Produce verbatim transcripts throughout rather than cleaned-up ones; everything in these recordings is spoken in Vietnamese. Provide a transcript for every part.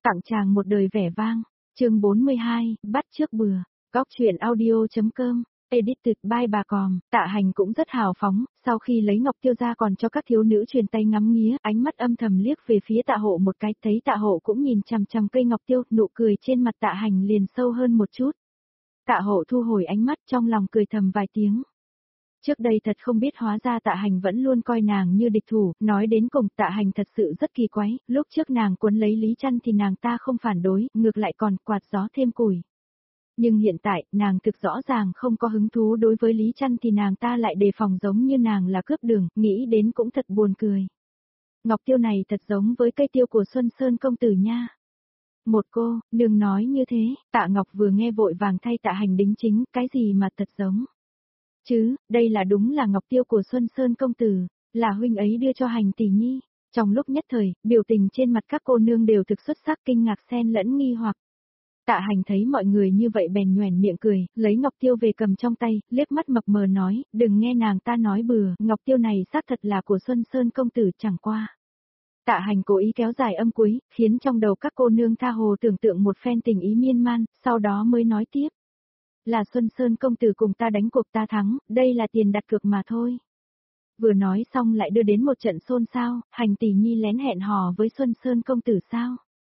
Tặng chàng một đời vẻ vang, chương bốn mươi hai, bắt trước bừa, góc truyện audio.com, edited by bà Còm. Tạ Hành cũng rất hào phóng, sau khi lấy ngọc tiêu ra còn cho các thiếu nữ truyền tay ngắm nghía, ánh mắt âm thầm liếc về phía Tạ Hộ một cái, thấy Tạ Hộ cũng nhìn chằm chằm cây ngọc tiêu, nụ cười trên mặt Tạ Hành liền sâu hơn một chút. Tạ Hộ thu hồi ánh mắt, trong lòng cười thầm vài tiếng. Trước đây thật không biết hóa ra Tạ Hành vẫn luôn coi nàng như địch thủ, nói đến cùng Tạ Hành thật sự rất kỳ quái, lúc trước nàng cuốn lấy Lý Chăn thì nàng ta không phản đối, ngược lại còn quạt gió thêm củi. Nhưng hiện tại, nàng thực rõ ràng không có hứng thú đối với Lý Chăn thì nàng ta lại đề phòng giống như nàng là cướp đường, nghĩ đến cũng thật buồn cười. Ngọc tiêu này thật giống với cây tiêu của Xuân Sơn công tử nha. Một cô, đừng nói như thế, Tạ Ngọc vừa nghe vội vàng thay Tạ Hành đính chính, cái gì mà thật giống. Chứ, đây là đúng là ngọc tiêu của Xuân Sơn công tử, là huynh ấy đưa cho Hành tỷ nhi. Trong lúc nhất thời, biểu tình trên mặt các cô nương đều thực xuất sắc, kinh ngạc xen lẫn nghi hoặc. Tạ Hành thấy mọi người như vậy bèn nhoẻn miệng cười, lấy ngọc tiêu về cầm trong tay, liếc mắt mập mờ nói, đừng nghe nàng ta nói bừa, ngọc tiêu này xác thật là của Xuân Sơn công tử chẳng qua. Tạ Hành cố ý kéo dài âm cuối, khiến trong đầu các cô nương tha hồ tưởng tượng một phen tình ý miên man, sau đó mới nói tiếp. Là Xuân Sơn công tử cùng ta đánh cuộc ta thắng, đây là tiền đặt cược mà thôi. Vừa nói xong lại đưa đến một trận xôn xao, Hành tỷ nhi lén hẹn hò với Xuân Sơn công tử sao?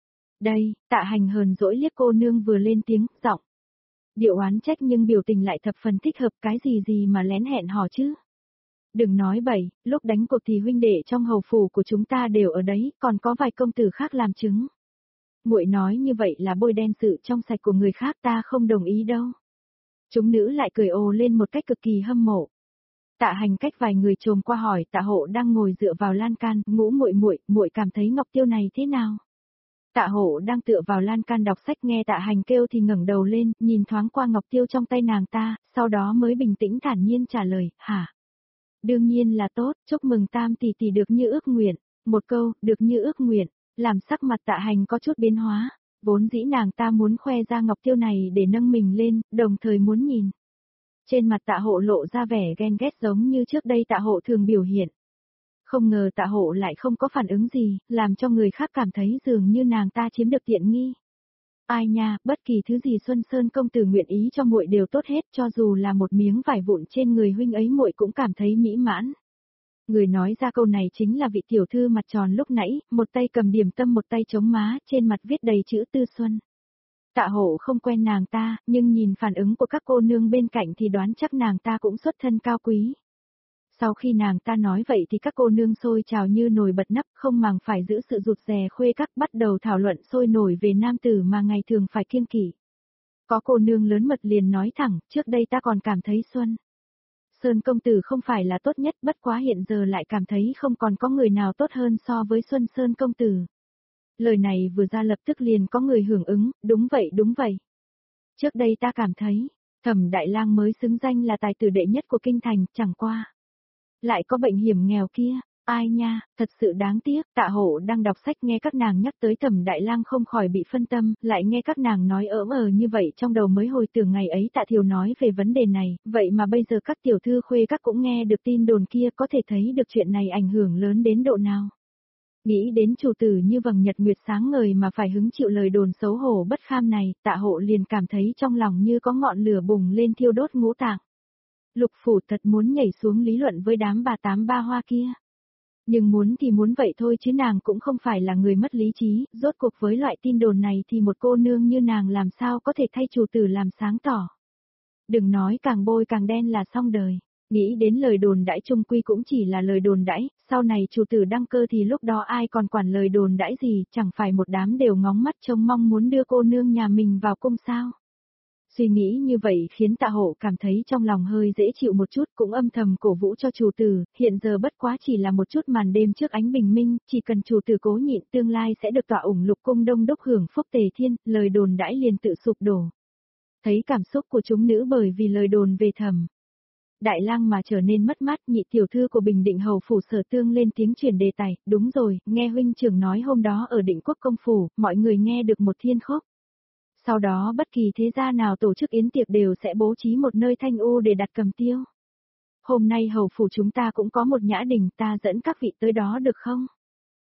Đây, Tạ Hành hờn dỗi liếc cô nương vừa lên tiếng, giọng. Điệu oán trách nhưng biểu tình lại thập phần thích hợp, cái gì gì mà lén hẹn hò chứ? Đừng nói bậy, lúc đánh cuộc thì huynh đệ trong hầu phủ của chúng ta đều ở đấy, còn có vài công tử khác làm chứng. Muội nói như vậy là bôi đen sự trong sạch của người khác, ta không đồng ý đâu. Chúng nữ lại cười ồ lên một cách cực kỳ hâm mộ. Tạ Hành cách vài người trồm qua hỏi Tạ Hộ đang ngồi dựa vào lan can, ngũ muội muội, muội cảm thấy ngọc tiêu này thế nào? Tạ Hộ đang tựa vào lan can đọc sách, nghe Tạ Hành kêu thì ngẩng đầu lên, nhìn thoáng qua ngọc tiêu trong tay nàng ta, sau đó mới bình tĩnh thản nhiên trả lời, hả? Đương nhiên là tốt, chúc mừng Tam tỷ tỷ được như ước nguyện. Một câu, được như ước nguyện, làm sắc mặt Tạ Hành có chút biến hóa. Vốn dĩ nàng ta muốn khoe ra ngọc tiêu này để nâng mình lên, đồng thời muốn nhìn. Trên mặt Tạ Hộ lộ ra vẻ ghen ghét giống như trước đây Tạ Hộ thường biểu hiện. Không ngờ Tạ Hộ lại không có phản ứng gì, làm cho người khác cảm thấy dường như nàng ta chiếm được tiện nghi. Ai nha, bất kỳ thứ gì Xuân Sơn công tử nguyện ý cho muội đều tốt hết, cho dù là một miếng vải vụn trên người huynh ấy muội cũng cảm thấy mỹ mãn. Người nói ra câu này chính là vị tiểu thư mặt tròn lúc nãy, một tay cầm điểm tâm một tay chống má, trên mặt viết đầy chữ Tư Xuân. Tạ Hộ không quen nàng ta, nhưng nhìn phản ứng của các cô nương bên cạnh thì đoán chắc nàng ta cũng xuất thân cao quý. Sau khi nàng ta nói vậy thì các cô nương sôi trào như nồi bật nắp, không màng phải giữ sự rụt rè khuê các, bắt đầu thảo luận sôi nổi về nam tử mà ngày thường phải kiêng kỵ. Có cô nương lớn mật liền nói thẳng, trước đây ta còn cảm thấy Xuân Sơn công tử không phải là tốt nhất, bất quá hiện giờ lại cảm thấy không còn có người nào tốt hơn so với Xuân Sơn công tử. Lời này vừa ra lập tức liền có người hưởng ứng, đúng vậy đúng vậy. Trước đây ta cảm thấy, Thẩm Đại Lang mới xứng danh là tài tử đệ nhất của kinh thành, chẳng qua. Lại có bệnh hiểm nghèo kia, ai nha, thật sự đáng tiếc. Tạ Hộ đang đọc sách nghe các nàng nhắc tới Thẩm Đại Lang không khỏi bị phân tâm, lại nghe các nàng nói ỡm ờ như vậy trong đầu mới hồi tưởng ngày ấy Tạ Thiều nói về vấn đề này, vậy mà bây giờ các tiểu thư khuê các cũng nghe được tin đồn kia, có thể thấy được chuyện này ảnh hưởng lớn đến độ nào. Nghĩ đến chủ tử như vầng nhật nguyệt sáng ngời mà phải hứng chịu lời đồn xấu hổ bất kham này, Tạ Hộ liền cảm thấy trong lòng như có ngọn lửa bùng lên thiêu đốt ngũ tạng. Lục phủ thật muốn nhảy xuống lý luận với đám bà tám ba hoa kia. Nhưng muốn thì muốn vậy thôi chứ nàng cũng không phải là người mất lý trí, rốt cuộc với loại tin đồn này thì một cô nương như nàng làm sao có thể thay chủ tử làm sáng tỏ. Đừng nói càng bôi càng đen là xong đời. Nghĩ đến lời đồn đãi chung quy cũng chỉ là lời đồn đãi, sau này chủ tử đăng cơ thì lúc đó ai còn quản lời đồn đãi gì, chẳng phải một đám đều ngóng mắt trông mong muốn đưa cô nương nhà mình vào cung sao. Suy nghĩ như vậy khiến Tạ Hộ cảm thấy trong lòng hơi dễ chịu một chút, cũng âm thầm cổ vũ cho chủ tử, hiện giờ bất quá chỉ là một chút màn đêm trước ánh bình minh, chỉ cần chủ tử cố nhịn tương lai sẽ được tọa ủng lục cung đông đốc hưởng phúc tề thiên, lời đồn đãi liền tự sụp đổ. Thấy cảm xúc của chúng nữ bởi vì lời đồn về Thẩm Đại Lang mà trở nên mất mát, nhị tiểu thư của Bình Định hầu phủ Sở Tương lên tiếng chuyển đề tài, đúng rồi, nghe huynh trưởng nói hôm đó ở Định Quốc công phủ, mọi người nghe được một thiên khúc. Sau đó bất kỳ thế gia nào tổ chức yến tiệc đều sẽ bố trí một nơi thanh u để đặt cầm tiêu. Hôm nay hầu phủ chúng ta cũng có một nhã đình, ta dẫn các vị tới đó được không?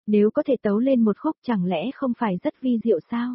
Nếu có thể tấu lên một khúc chẳng lẽ không phải rất vi diệu sao?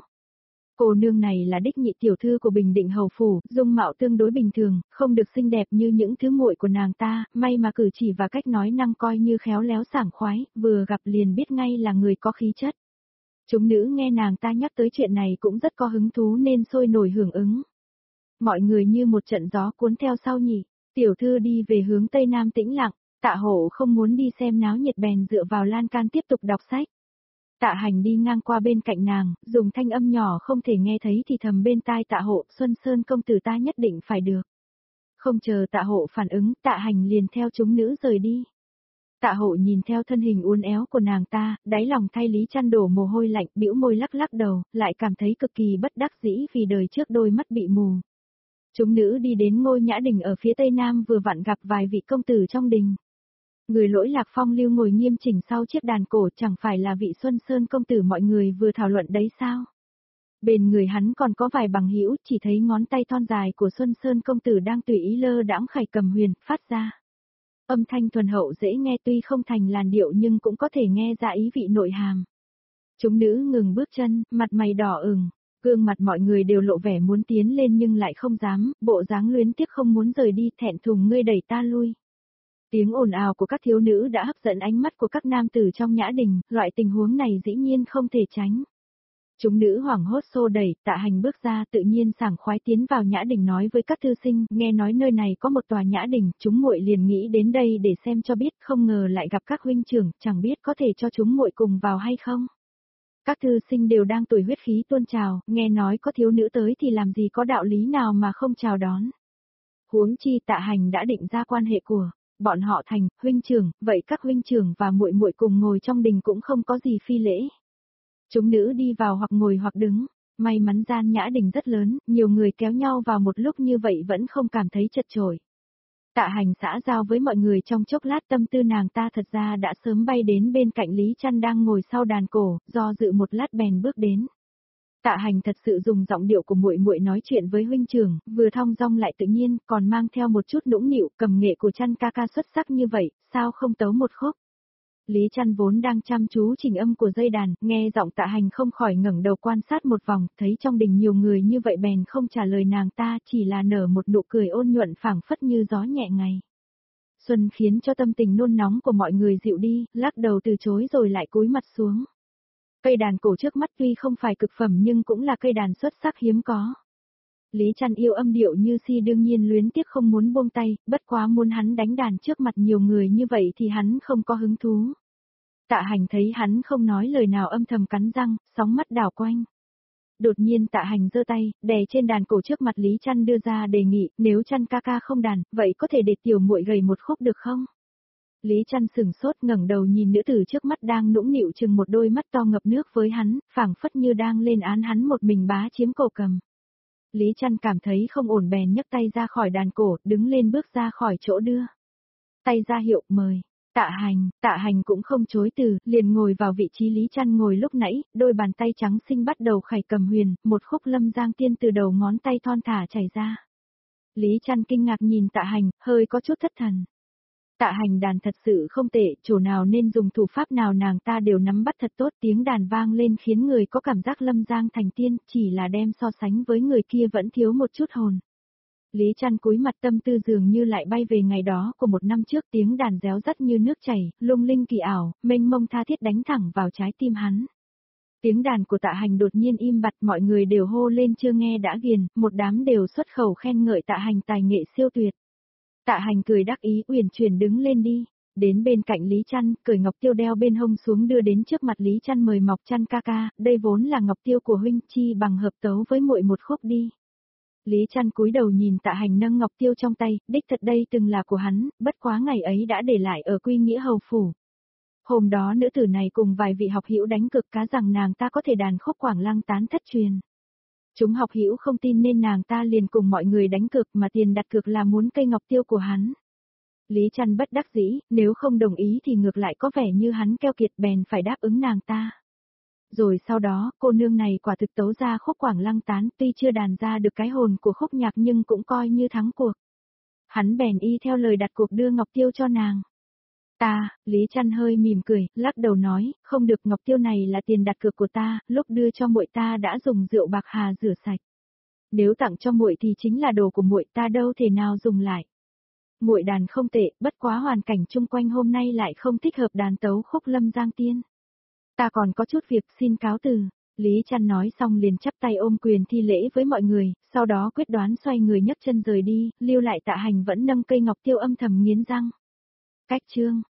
Cô nương này là đích nhị tiểu thư của Bình Định hầu phủ, dung mạo tương đối bình thường, không được xinh đẹp như những thứ muội của nàng ta, may mà cử chỉ và cách nói năng coi như khéo léo sảng khoái, vừa gặp liền biết ngay là người có khí chất. Chúng nữ nghe nàng ta nhắc tới chuyện này cũng rất có hứng thú nên sôi nổi hưởng ứng. Mọi người như một trận gió cuốn theo sau nhỉ, tiểu thư đi về hướng tây nam tĩnh lặng, Tạ Hộ không muốn đi xem náo nhiệt bèn dựa vào lan can tiếp tục đọc sách. Tạ Hành đi ngang qua bên cạnh nàng, dùng thanh âm nhỏ không thể nghe thấy thì thầm bên tai Tạ Hộ, Xuân Sơn công tử ta nhất định phải được. Không chờ Tạ Hộ phản ứng, Tạ Hành liền theo chúng nữ rời đi. Tạ Hộ nhìn theo thân hình uốn éo của nàng ta, đáy lòng thay Lý Chăn đổ mồ hôi lạnh, bĩu môi lắc lắc đầu, lại cảm thấy cực kỳ bất đắc dĩ vì đời trước đôi mắt bị mù. Chúng nữ đi đến ngôi nhã đình ở phía tây nam vừa vặn gặp vài vị công tử trong đình. Người lỗi Lạc Phong Lưu ngồi nghiêm chỉnh sau chiếc đàn cổ chẳng phải là vị Xuân Sơn công tử mọi người vừa thảo luận đấy sao? Bên người hắn còn có vài bằng hữu, chỉ thấy ngón tay thon dài của Xuân Sơn công tử đang tùy ý lơ đãng khải cầm huyền, phát ra. Âm thanh thuần hậu dễ nghe tuy không thành làn điệu nhưng cũng có thể nghe ra ý vị nội hàm. Chúng nữ ngừng bước chân, mặt mày đỏ ửng, gương mặt mọi người đều lộ vẻ muốn tiến lên nhưng lại không dám, bộ dáng luyến tiếc không muốn rời đi, thẹn thùng ngươi đẩy ta lui. Tiếng ồn ào của các thiếu nữ đã hấp dẫn ánh mắt của các nam tử trong nhã đình, loại tình huống này dĩ nhiên không thể tránh. Chúng nữ hoảng hốt xô đẩy, Tạ Hành bước ra tự nhiên sảng khoái tiến vào nhã đình nói với các thư sinh, nghe nói nơi này có một tòa nhã đình, chúng muội liền nghĩ đến đây để xem cho biết, không ngờ lại gặp các huynh trưởng, chẳng biết có thể cho chúng muội cùng vào hay không. Các thư sinh đều đang tuổi huyết khí tuôn trào, nghe nói có thiếu nữ tới thì làm gì có đạo lý nào mà không chào đón. Huống chi Tạ Hành đã định ra quan hệ của bọn họ thành huynh trưởng, vậy các huynh trưởng và muội muội cùng ngồi trong đình cũng không có gì phi lễ. Chúng nữ đi vào hoặc ngồi hoặc đứng, may mắn gian nhã đình rất lớn, nhiều người kéo nhau vào một lúc như vậy vẫn không cảm thấy chật chội. Tạ Hành xã giao với mọi người trong chốc lát, tâm tư nàng ta thật ra đã sớm bay đến bên cạnh Lý Chăn đang ngồi sau đàn cổ, do dự một lát bèn bước đến. Tạ Hành thật sự dùng giọng điệu của muội muội nói chuyện với huynh trưởng, vừa thong dong lại tự nhiên, còn mang theo một chút nũng nịu, cầm nghệ của Chăn ca ca xuất sắc như vậy, sao không tấu một khúc. Lý Chăn vốn đang chăm chú chỉnh âm của dây đàn, nghe giọng Tạ Hành không khỏi ngẩng đầu quan sát một vòng, thấy trong đình nhiều người như vậy bèn không trả lời nàng ta, chỉ là nở một nụ cười ôn nhuận phảng phất như gió nhẹ ngày xuân, khiến cho tâm tình nôn nóng của mọi người dịu đi, lắc đầu từ chối rồi lại cúi mặt xuống. Cây đàn cổ trước mắt tuy không phải cực phẩm nhưng cũng là cây đàn xuất sắc hiếm có. Lý Chăn yêu âm điệu như si đương nhiên luyến tiếc không muốn buông tay, bất quá muốn hắn đánh đàn trước mặt nhiều người như vậy thì hắn không có hứng thú. Tạ Hành thấy hắn không nói lời nào âm thầm cắn răng, sóng mắt đảo quanh. Đột nhiên Tạ Hành giơ tay, đè trên đàn cổ trước mặt Lý Chăn đưa ra đề nghị, nếu Chăn ca ca không đàn, vậy có thể để tiểu muội gầy một khúc được không? Lý Chăn sừng sốt ngẩng đầu nhìn nữ tử trước mắt đang nũng nịu chừng một đôi mắt to ngập nước với hắn, phảng phất như đang lên án hắn một mình bá chiếm cổ cầm. Lý Chăn cảm thấy không ổn bèn nhấc tay ra khỏi đàn cổ, đứng lên bước ra khỏi chỗ đưa tay ra hiệu mời. Tạ Hành, Tạ Hành cũng không chối từ, liền ngồi vào vị trí Lý Chăn ngồi lúc nãy, đôi bàn tay trắng xinh bắt đầu khải cầm huyền, một khúc Lâm Giang Tiên từ đầu ngón tay thon thả chảy ra. Lý Chăn kinh ngạc nhìn Tạ Hành, hơi có chút thất thần. Tạ Hành đàn thật sự không tệ, chỗ nào nên dùng thủ pháp nào nàng ta đều nắm bắt thật tốt, tiếng đàn vang lên khiến người có cảm giác Lâm Giang thành tiên, chỉ là đem so sánh với người kia vẫn thiếu một chút hồn. Lý Chăn cúi mặt, tâm tư dường như lại bay về ngày đó của một năm trước, tiếng đàn réo rắt như nước chảy, lung linh kỳ ảo, mênh mông tha thiết đánh thẳng vào trái tim hắn. Tiếng đàn của Tạ Hành đột nhiên im bặt, mọi người đều hô lên chưa nghe đã ghiền, một đám đều xuất khẩu khen ngợi Tạ Hành tài nghệ siêu tuyệt. Tạ Hành cười đắc ý, uyển chuyển đứng lên đi, đến bên cạnh Lý Chăn, cởi ngọc tiêu đeo bên hông xuống đưa đến trước mặt Lý Chăn, mời Mộc Chăn ca ca, đây vốn là ngọc tiêu của huynh, chi bằng hợp tấu với muội một khúc đi. Lý Chăn cúi đầu nhìn Tạ Hành nâng ngọc tiêu trong tay, đích thật đây từng là của hắn, bất quá ngày ấy đã để lại ở Quy Nghĩa hầu phủ. Hôm đó nữ tử này cùng vài vị học hữu đánh cược cá rằng nàng ta có thể đàn khúc Quảng Lăng tán thất truyền. Chúng học hữu không tin nên nàng ta liền cùng mọi người đánh cược, mà tiền đặt cược là muốn cây ngọc tiêu của hắn. Lý Chăn bất đắc dĩ, nếu không đồng ý thì ngược lại có vẻ như hắn keo kiệt, bèn phải đáp ứng nàng ta. Rồi sau đó, cô nương này quả thực tấu ra khúc Quảng Lăng tán, tuy chưa đàn ra được cái hồn của khúc nhạc nhưng cũng coi như thắng cuộc. Hắn bèn y theo lời đặt cuộc đưa ngọc tiêu cho nàng. Ta, Lý Trăn hơi mỉm cười, lắc đầu nói, không được, ngọc tiêu này là tiền đặt cược của ta, lúc đưa cho muội ta đã dùng rượu bạc hà rửa sạch. Nếu tặng cho muội thì chính là đồ của muội, ta đâu thể nào dùng lại. Muội đàn không tệ, bất quá hoàn cảnh chung quanh hôm nay lại không thích hợp đàn tấu khúc Lâm Giang Tiên. Ta còn có chút việc, xin cáo từ. Lý Trăn nói xong liền chắp tay ôm quyền thi lễ với mọi người, sau đó quyết đoán xoay người nhấc chân rời đi, lưu lại Tạ Hành vẫn nâng cây ngọc tiêu âm thầm nghiến răng. Cách chương